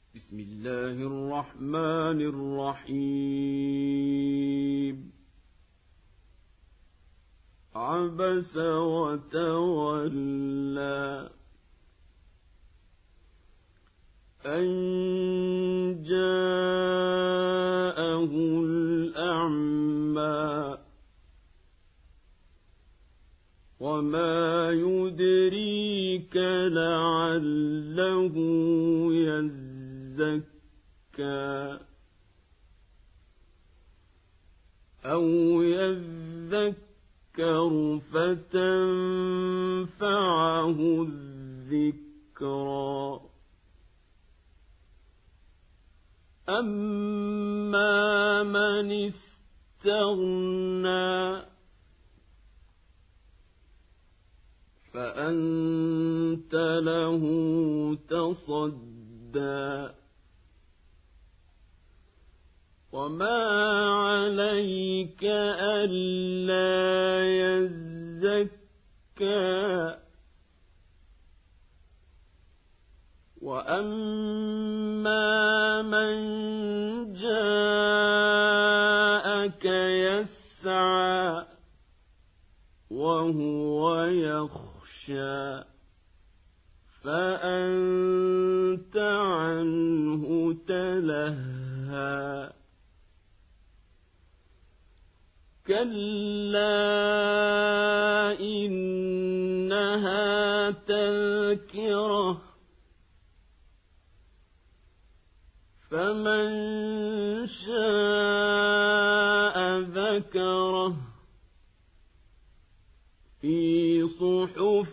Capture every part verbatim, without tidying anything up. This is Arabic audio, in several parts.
بسم الله الرحمن الرحيم عبس وتولى أن جاءه الأعمى وما يدريك لعله يزكى أو يذكر فتنفعه الذكرى أما من استغنى فأنت له تصدى وما عليك ألا يزكى وأما من جاءك يسعى وهو يخشى فأنت عنه تلهى كلا إنها تذكرة فمن شاء ذكره في صحف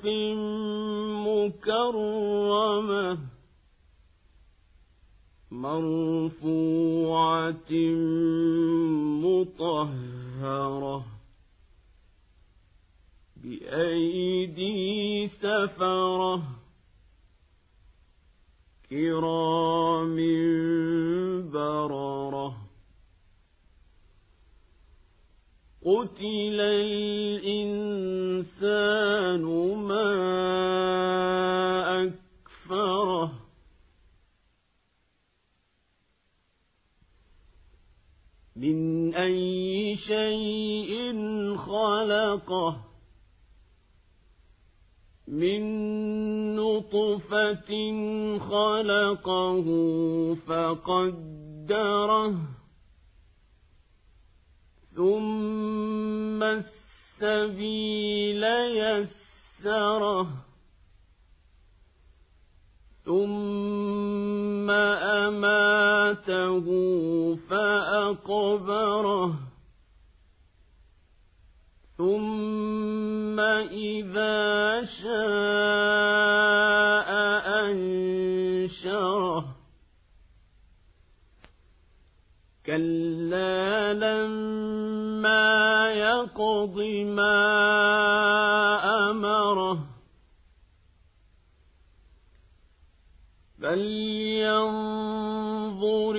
مكرمة مرفوعة مطهرة بأيدي سفرة كرام بررة قتل الإنسان ما أكفره من أي شيء خلقه من نطفة خلقه فقدره ثم السبيل يسره ثم أماته فأقبره ثم إذا شاء أنشره كلا لما يقض ما أمره فلينظر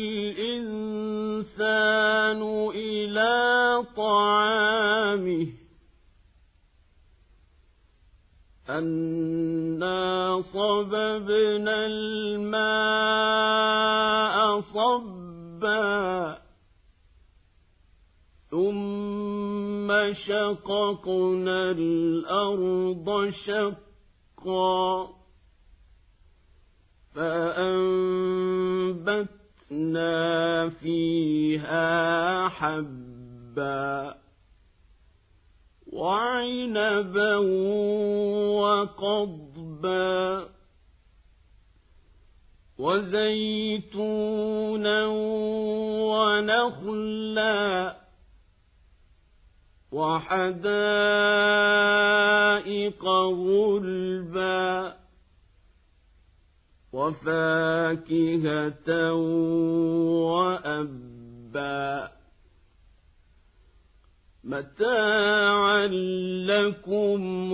الإنسان إلى طعامه أنا صببنا الماء صبا ثم شققنا الأرض شقا فأنبتنا فيها حبا وعنبا وقضبا وزيتونا ونخلا وحدائق غلبا وفاكهة وأبا متاعا لكم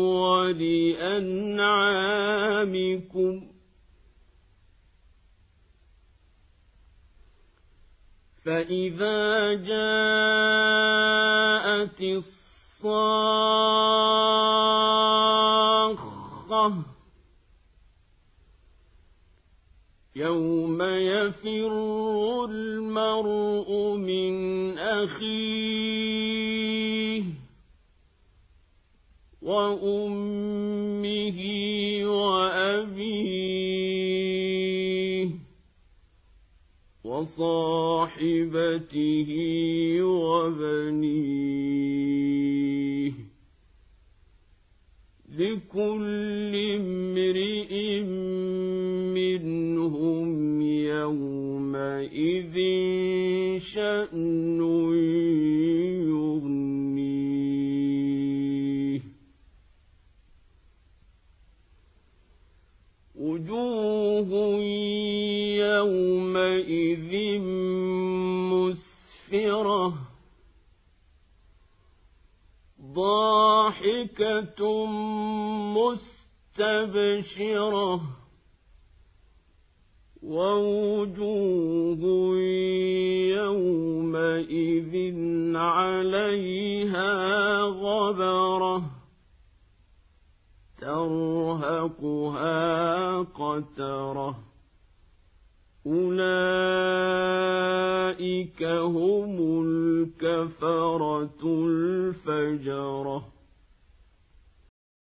ولأنعامكم فإذا جاءت الصاخة يوم يفر المرء من أخيه وأمه وأبيه وصاحبته وبنيه لكل امرئ منهم يومئذ شأن يغنيه وجوه يومئذ مسفرة ضاحكة مستبشرة ووجوه يومئذ عليها غبرة ترهقها قترة أولئك هم الكفرة الفجرة